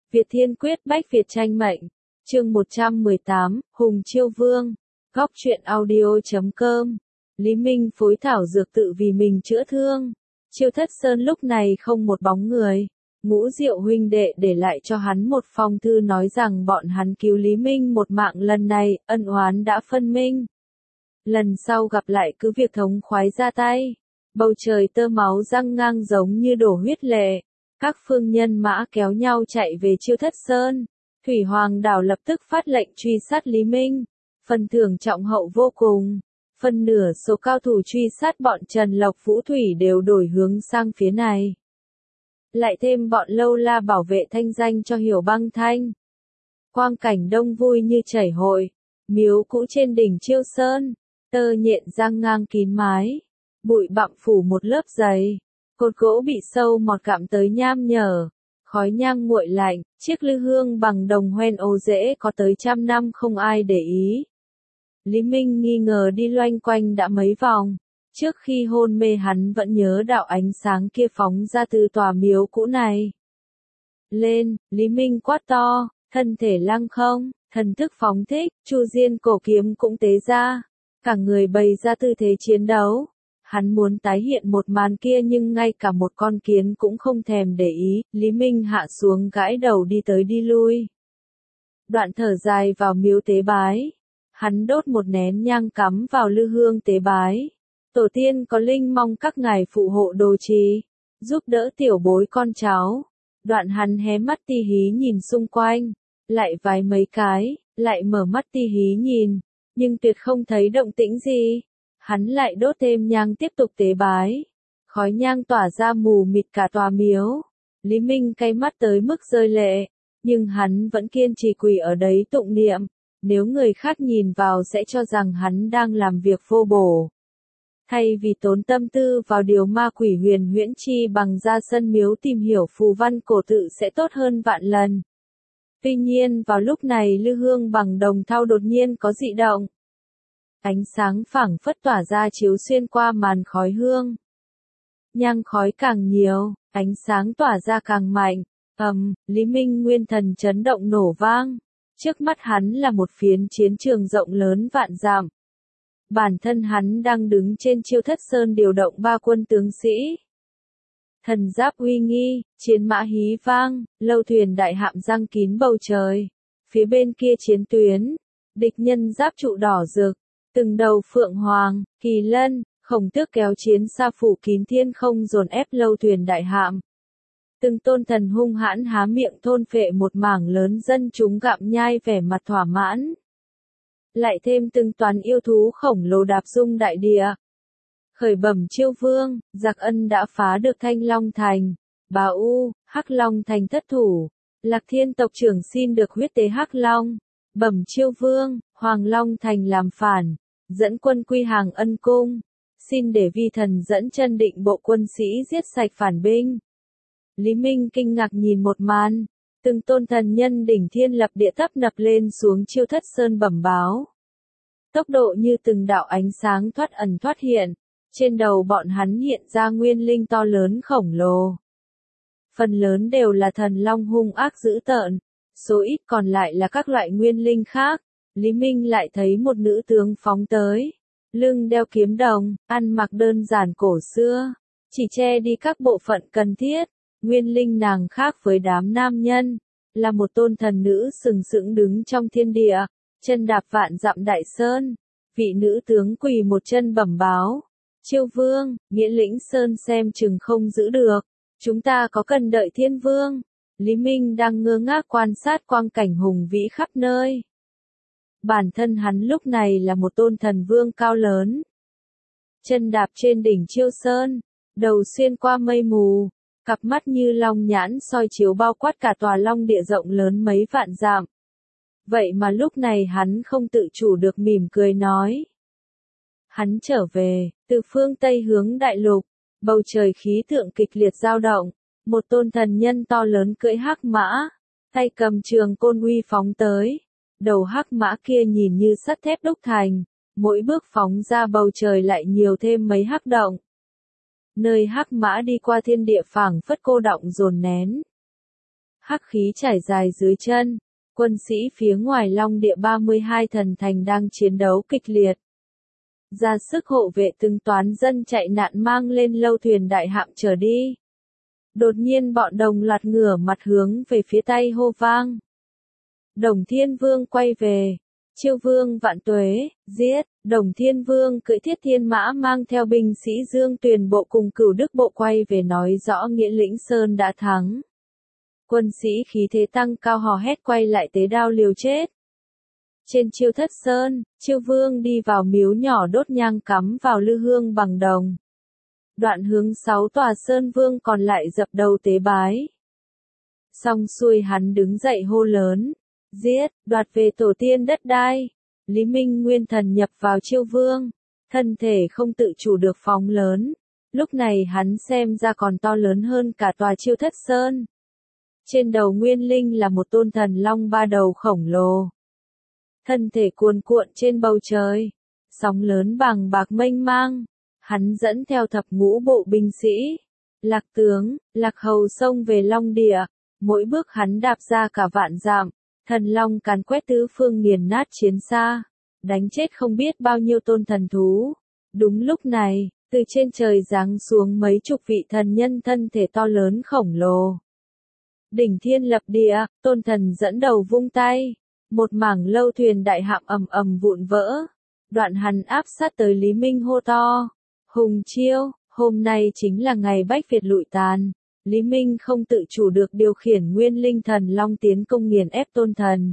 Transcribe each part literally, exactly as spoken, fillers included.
Việt Thiên Quyết Bách Việt Tranh Mệnh, chương một trăm mười tám, Hùng Chiêu Vương, góc truyện audio.com, Lý Minh phối thảo dược tự vì mình chữa thương. Chiêu Thất Sơn lúc này không một bóng người, Ngũ Diệu huynh đệ để lại cho hắn một phong thư nói rằng bọn hắn cứu Lý Minh một mạng lần này, ân oán đã phân minh. Lần sau gặp lại cứ việc thống khoái ra tay. Bầu trời tơ máu răng ngang giống như đổ huyết lệ. Các phương nhân mã kéo nhau chạy về Chiêu Thất Sơn. Thủy Hoàng đảo lập tức phát lệnh truy sát Lý Minh. Phần thưởng trọng hậu vô cùng. Phần nửa số cao thủ truy sát bọn Trần Lộc Vũ Thủy đều đổi hướng sang phía này. Lại thêm bọn Lâu La bảo vệ thanh danh cho Hiểu Băng Thanh. Quang cảnh đông vui như chảy hội. Miếu cũ trên đỉnh Chiêu Sơn. Tơ nhện răng ngang kín mái. Bụi bặm phủ một lớp dày. Cột gỗ bị sâu mọt gặm tới nham nhở. Khói nhang nguội lạnh, chiếc lư hương bằng đồng hoen ố rễ có tới trăm năm không ai để ý. Lý Minh nghi ngờ đi loanh quanh đã mấy vòng. Trước khi hôn mê hắn vẫn nhớ đạo ánh sáng kia phóng ra từ tòa miếu cũ này. Lên, Lý Minh quát to, thân thể lăng không, thần thức phóng thích, Chu Diên cổ kiếm cũng tế ra. Cả người bày ra tư thế chiến đấu. Hắn muốn tái hiện một màn kia nhưng ngay cả một con kiến cũng không thèm để ý, Lý Minh hạ xuống gãi đầu đi tới đi lui. Đoạn thở dài vào miếu tế bái. Hắn đốt một nén nhang cắm vào lư hương tế bái. Tổ tiên có linh mong các ngài phụ hộ đồ trì, giúp đỡ tiểu bối con cháu. Đoạn hắn hé mắt ti hí nhìn xung quanh, lại vái mấy cái, lại mở mắt ti hí nhìn, nhưng tuyệt không thấy động tĩnh gì. Hắn lại đốt thêm nhang tiếp tục tế bái. Khói nhang tỏa ra mù mịt cả tòa miếu. Lý Minh cay mắt tới mức rơi lệ. Nhưng hắn vẫn kiên trì quỳ ở đấy tụng niệm. Nếu người khác nhìn vào sẽ cho rằng hắn đang làm việc vô bổ. Thay vì tốn tâm tư vào điều ma quỷ huyền huyễn chi bằng ra sân miếu tìm hiểu phù văn cổ tự sẽ tốt hơn vạn lần. Tuy nhiên vào lúc này lư hương bằng đồng thau đột nhiên có dị động. Ánh sáng phảng phất tỏa ra chiếu xuyên qua màn khói hương. Nhang khói càng nhiều, ánh sáng tỏa ra càng mạnh. Ầm, Lý Minh nguyên thần chấn động nổ vang. Trước mắt hắn là một phiến chiến trường rộng lớn vạn dặm. Bản thân hắn đang đứng trên Chiêu Thất Sơn điều động ba quân tướng sĩ. Thần giáp uy nghi, chiến mã hí vang, lâu thuyền đại hạm giăng kín bầu trời. Phía bên kia chiến tuyến, địch nhân giáp trụ đỏ rực. Từng đầu phượng hoàng, kỳ lân, khổng tước kéo chiến xa phủ kín thiên không dồn ép lâu thuyền đại hạm. Từng tôn thần hung hãn há miệng thôn phệ một mảng lớn dân chúng gặm nhai vẻ mặt thỏa mãn. Lại thêm từng toán yêu thú khổng lồ đạp rung đại địa. Khởi bẩm Chiêu Vương, giặc Ân đã phá được Thanh Long Thành, Bà U, Hắc Long Thành thất thủ. Lạc Thiên tộc trưởng xin được huyết tế Hắc Long. Bẩm Chiêu Vương, Hoàng Long Thành làm phản, dẫn quân quy hàng Ân cung, xin để vi thần dẫn chân định bộ quân sĩ giết sạch phản binh. Lý Minh kinh ngạc nhìn một màn, từng tôn thần nhân đỉnh thiên lập địa tấp nập lên xuống Chiêu Thất Sơn bẩm báo. Tốc độ như từng đạo ánh sáng thoát ẩn thoát hiện, trên đầu bọn hắn hiện ra nguyên linh to lớn khổng lồ. Phần lớn đều là thần long hung ác dữ tợn. Số ít còn lại là các loại nguyên linh khác. Lý Minh lại thấy một nữ tướng phóng tới. Lưng đeo kiếm đồng, ăn mặc đơn giản cổ xưa. Chỉ che đi các bộ phận cần thiết. Nguyên linh nàng khác với đám nam nhân. Là một tôn thần nữ sừng sững đứng trong thiên địa. Chân đạp vạn dặm đại sơn. Vị nữ tướng quỳ một chân bẩm báo. Chiêu Vương, Nghĩa Lĩnh Sơn xem chừng không giữ được. Chúng ta có cần đợi Thiên Vương. Lý Minh đang ngơ ngác quan sát quang cảnh hùng vĩ khắp nơi. Bản thân hắn lúc này là một tôn thần vương cao lớn. Chân đạp trên đỉnh Chiêu Sơn, đầu xuyên qua mây mù, cặp mắt như long nhãn soi chiếu bao quát cả tòa long địa rộng lớn mấy vạn dặm. Vậy mà lúc này hắn không tự chủ được mỉm cười nói. Hắn trở về, từ phương Tây hướng đại lục, bầu trời khí tượng kịch liệt dao động. Một tôn thần nhân to lớn cưỡi hắc mã, tay cầm trường côn uy phóng tới. Đầu hắc mã kia nhìn như sắt thép đúc thành, mỗi bước phóng ra bầu trời lại nhiều thêm mấy hắc động. Nơi hắc mã đi qua thiên địa phảng phất cô đọng dồn nén. hắc khí trải dài dưới chân. Quân sĩ phía ngoài Long Địa ba mươi hai thần thành đang chiến đấu kịch liệt. Ra sức hộ vệ từng toán dân chạy nạn mang lên lâu thuyền đại hạm trở đi. Đột nhiên bọn đồng loạt ngửa mặt hướng về phía Tây hô vang. Đồng Thiên Vương quay về. Chiêu Vương vạn tuế, giết. Đồng Thiên Vương cưỡi thiết thiên mã mang theo binh sĩ Dương Tuyền bộ cùng Cửu Đức bộ quay về nói rõ Nghĩa Lĩnh Sơn đã thắng. Quân sĩ khí thế tăng cao hò hét quay lại tế đao liều chết. Trên Chiêu Thất Sơn, Chiêu Vương đi vào miếu nhỏ đốt nhang cắm vào lư hương bằng đồng. Đoạn hướng sáu tòa Sơn Vương còn lại dập đầu tế bái. Xong xuôi hắn đứng dậy hô lớn, giết, đoạt về tổ tiên đất đai. Lý Minh Nguyên thần nhập vào Chiêu Vương, thân thể không tự chủ được phóng lớn. Lúc này hắn xem ra còn to lớn hơn cả tòa Chiêu Thất Sơn. Trên đầu Nguyên Linh là một tôn thần long ba đầu khổng lồ. Thân thể cuồn cuộn trên bầu trời, sóng lớn bằng bạc mênh mang. Hắn dẫn theo thập ngũ bộ binh sĩ, Lạc tướng, Lạc hầu xông về Long Địa. Mỗi bước hắn đạp ra cả vạn dặm, thần long càn quét tứ phương nghiền nát chiến xa, đánh chết không biết bao nhiêu tôn thần thú. Đúng lúc này, từ trên trời giáng xuống mấy chục vị thần nhân thân thể to lớn khổng lồ. Đỉnh thiên lập địa, tôn thần dẫn đầu vung tay, một mảng lâu thuyền đại hạm ầm ầm vụn vỡ. Đoạn hắn áp sát tới Lý Minh hô to, Hùng Chiêu, hôm nay chính là ngày Bách Việt lụi tàn. Lý Minh không tự chủ được điều khiển Nguyên Linh thần long tiến công nghiền ép tôn thần.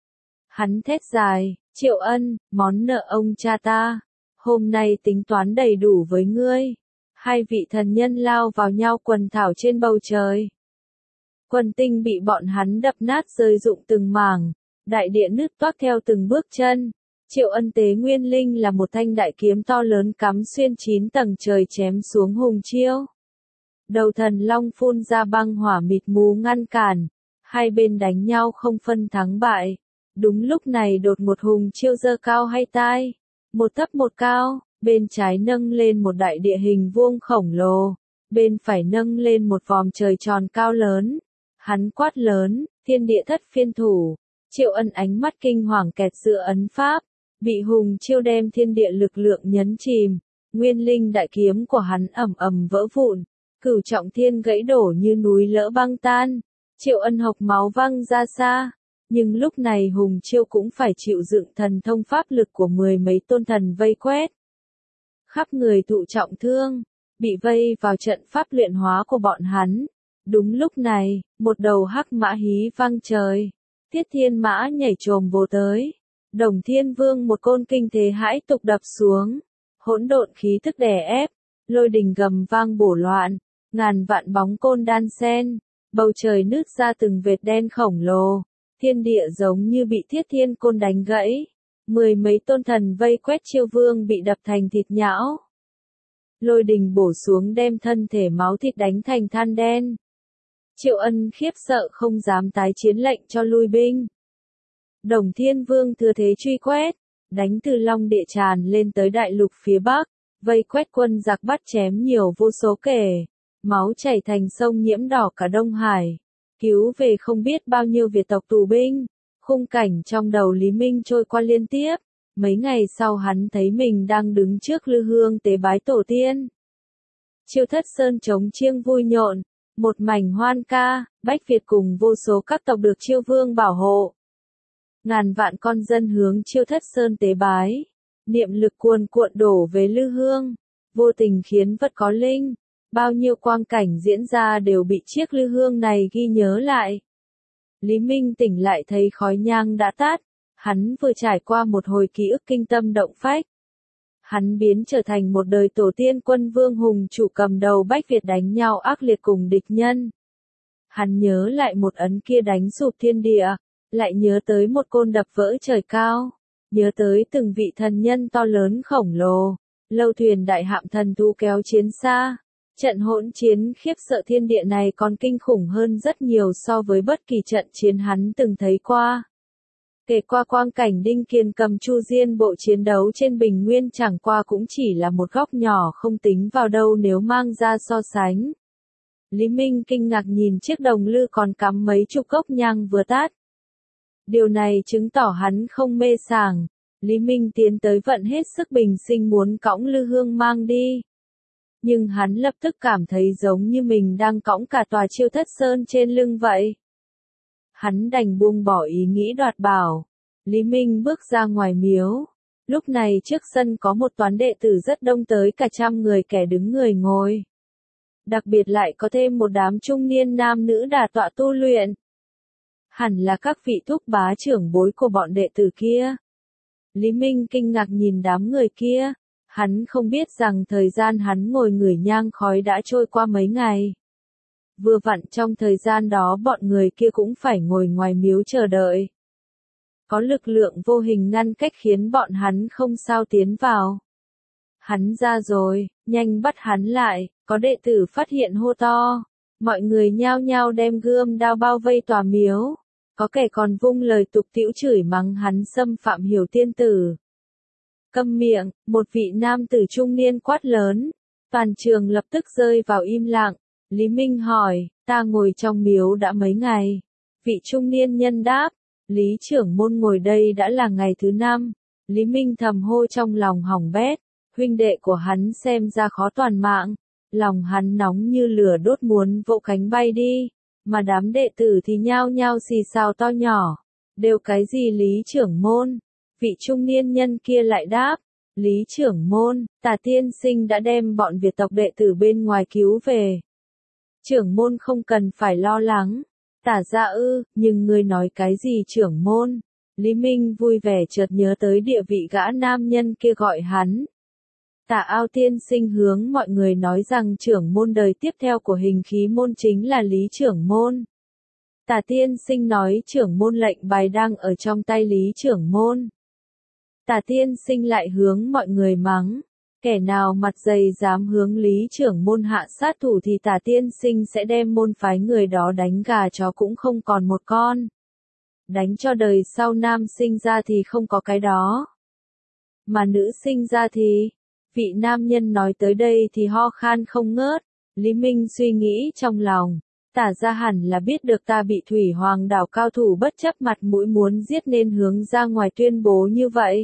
Hắn thét dài, Triệu Ân, món nợ ông cha ta, hôm nay tính toán đầy đủ với ngươi. Hai vị thần nhân lao vào nhau quần thảo trên bầu trời. Quần tinh bị bọn hắn đập nát rơi rụng từng mảng, đại địa nứt toác theo từng bước chân. Triệu Ân tế Nguyên Linh là một thanh đại kiếm to lớn cắm xuyên chín tầng trời chém xuống Hùng Chiêu. Đầu thần long phun ra băng hỏa mịt mù ngăn cản, hai bên đánh nhau không phân thắng bại. Đúng lúc này đột một Hùng Chiêu giơ cao hai tay, một thấp một cao, bên trái nâng lên một đại địa hình vuông khổng lồ, bên phải nâng lên một vòm trời tròn cao lớn. Hắn quát lớn, thiên địa thất phiên thủ. Triệu Ân ánh mắt kinh hoàng kẹt giữa ấn pháp, bị Hùng Chiêu đem thiên địa lực lượng nhấn chìm. Nguyên Linh đại kiếm của hắn ầm ầm vỡ vụn, Cửu Trọng Thiên gãy đổ như núi lỡ băng tan. Triệu Ân hộc máu văng ra xa, nhưng lúc này Hùng Chiêu cũng phải chịu dựng thần thông pháp lực của mười mấy tôn thần vây quét. Khắp người thụ trọng thương, bị vây vào trận pháp luyện hóa của bọn hắn. Đúng lúc này, một đầu hắc mã hí vang trời, Thiết Thiên Mã nhảy chồm vồ tới. Đồng Thiên Vương một côn kinh thế hãi tục đập xuống, hỗn độn khí tức đè ép, lôi đình gầm vang bổ loạn, ngàn vạn bóng côn đan xen, bầu trời nứt ra từng vệt đen khổng lồ, thiên địa giống như bị Thiết Thiên côn đánh gãy, mười mấy tôn thần vây quét Chiêu Vương bị đập thành thịt nhão. Lôi đình bổ xuống đem thân thể máu thịt đánh thành than đen. Triệu Ân khiếp sợ không dám tái chiến lệnh cho lui binh. Đồng Thiên Vương thừa thế truy quét, đánh từ Long Địa tràn lên tới đại lục phía Bắc, vây quét quân giặc bắt chém nhiều vô số kể, máu chảy thành sông nhiễm đỏ cả Đông Hải, cứu về không biết bao nhiêu Việt tộc tù binh. Khung cảnh trong đầu Lý Minh trôi qua liên tiếp, mấy ngày sau hắn thấy mình đang đứng trước lư hương tế bái tổ tiên. Chiêu Thất Sơn trống chiêng vui nhộn, một mảnh hoan ca, Bách Việt cùng vô số các tộc được Chiêu Vương bảo hộ. Ngàn vạn con dân hướng Chiêu Thất Sơn tế bái, niệm lực cuồn cuộn đổ về lư hương, vô tình khiến vật có linh. Bao nhiêu quang cảnh diễn ra đều bị chiếc lư hương này ghi nhớ lại. Lý Minh tỉnh lại thấy khói nhang đã tắt, hắn vừa trải qua một hồi ký ức kinh tâm động phách. Hắn biến trở thành một đời tổ tiên quân vương hùng chủ cầm đầu Bách Việt đánh nhau ác liệt cùng địch nhân. Hắn nhớ lại một ấn kia đánh sụp thiên địa, lại nhớ tới một côn đập vỡ trời cao, nhớ tới từng vị thần nhân to lớn khổng lồ, lâu thuyền đại hạm thần thú kéo chiến xa. Trận hỗn chiến khiếp sợ thiên địa này còn kinh khủng hơn rất nhiều so với bất kỳ trận chiến hắn từng thấy qua. Kể qua quang cảnh Đinh Kiên cầm Chu Diên bộ chiến đấu trên Bình Nguyên chẳng qua cũng chỉ là một góc nhỏ không tính vào đâu nếu mang ra so sánh. Lý Minh kinh ngạc nhìn chiếc đồng lư còn cắm mấy chục cốc nhang vừa tắt. Điều này chứng tỏ hắn không mê sảng. Lý Minh tiến tới vận hết sức bình sinh muốn cõng lư hương mang đi. Nhưng hắn lập tức cảm thấy giống như mình đang cõng cả tòa Chiêu Thất Sơn trên lưng vậy. Hắn đành buông bỏ ý nghĩ đoạt bảo. Lý Minh bước ra ngoài miếu. Lúc này trước sân có một toán đệ tử rất đông tới cả trăm người kẻ đứng người ngồi. Đặc biệt lại có thêm một đám trung niên nam nữ đả tọa tu luyện. Hẳn là các vị thúc bá trưởng bối của bọn đệ tử kia. Lý Minh kinh ngạc nhìn đám người kia. Hắn không biết rằng thời gian hắn ngồi ngửi nhang khói đã trôi qua mấy ngày. Vừa vặn trong thời gian đó bọn người kia cũng phải ngồi ngoài miếu chờ đợi. Có lực lượng vô hình ngăn cách khiến bọn hắn không sao tiến vào. Hắn ra rồi, nhanh bắt hắn lại, có đệ tử phát hiện hô to. Mọi người nhao nhao đem gươm đao bao vây tòa miếu. Có kẻ còn vung lời tục tĩu chửi mắng hắn xâm phạm Hiểu tiên tử. Câm miệng, một vị nam tử trung niên quát lớn. Toàn trường lập tức rơi vào im lặng. Lý Minh hỏi, ta ngồi trong miếu đã mấy ngày. Vị trung niên nhân đáp, Lý trưởng môn ngồi đây đã là ngày thứ năm. Lý Minh thầm hô trong lòng hỏng bét. Huynh đệ của hắn xem ra khó toàn mạng. Lòng hắn nóng như lửa đốt muốn vỗ cánh bay đi. Mà đám đệ tử thì nhao nhao xì xào to nhỏ. Đều cái gì Lý trưởng môn? Vị trung niên nhân kia lại đáp. Lý trưởng môn, Tả tiên sinh đã đem bọn Việt tộc đệ tử bên ngoài cứu về. Trưởng môn không cần phải lo lắng. Tả gia ư, nhưng ngươi nói cái gì trưởng môn? Lý Minh vui vẻ chợt nhớ tới địa vị gã nam nhân kia gọi hắn. Tả Ao tiên sinh hướng mọi người nói rằng trưởng môn đời tiếp theo của Hình Khí môn chính là Lý trưởng môn. Tả tiên sinh nói trưởng môn lệnh bài đang ở trong tay Lý trưởng môn. Tả tiên sinh lại hướng mọi người mắng. Kẻ nào mặt dày dám hướng Lý trưởng môn hạ sát thủ thì Tả tiên sinh sẽ đem môn phái người đó đánh gà chó cũng không còn một con. Đánh cho đời sau nam sinh ra thì không có cái đó. Mà nữ sinh ra thì... Vị nam nhân nói tới đây thì ho khan không ngớt. Lý Minh suy nghĩ trong lòng. Tả ra hẳn là biết được ta bị Thủy Hoàng đảo cao thủ bất chấp mặt mũi muốn giết nên hướng ra ngoài tuyên bố như vậy.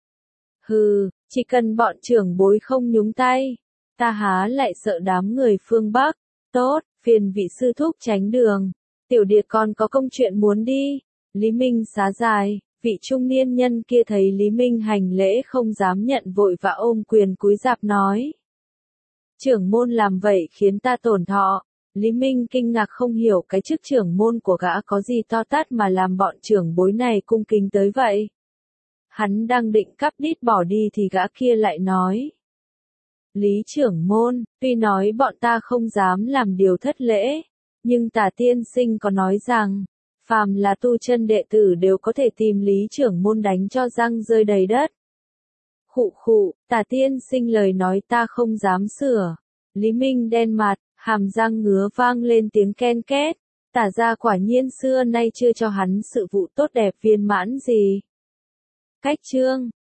Hừ, chỉ cần bọn trưởng bối không nhúng tay. Ta há lại sợ đám người phương Bắc. Tốt, phiền vị sư thúc tránh đường. Tiểu Điệt còn có công chuyện muốn đi. Lý Minh xá dài. Vị trung niên nhân kia thấy Lý Minh hành lễ không dám nhận vội và ôm quyền cúi rạp nói. Trưởng môn làm vậy khiến ta tổn thọ. Lý Minh kinh ngạc không hiểu cái chức trưởng môn của gã có gì to tát mà làm bọn trưởng bối này cung kính tới vậy. Hắn đang định cắp đít bỏ đi thì gã kia lại nói. Lý trưởng môn, tuy nói bọn ta không dám làm điều thất lễ, nhưng Tả tiên sinh có nói rằng, phàm là tu chân đệ tử đều có thể tìm Lý trưởng môn đánh cho răng rơi đầy đất. Khụ khụ, Tả tiên sinh lời nói ta không dám sửa. Lý Minh đen mặt, hàm răng ngứa vang lên tiếng ken két. Tả ra quả nhiên xưa nay chưa cho hắn sự vụ tốt đẹp viên mãn gì. Cách chương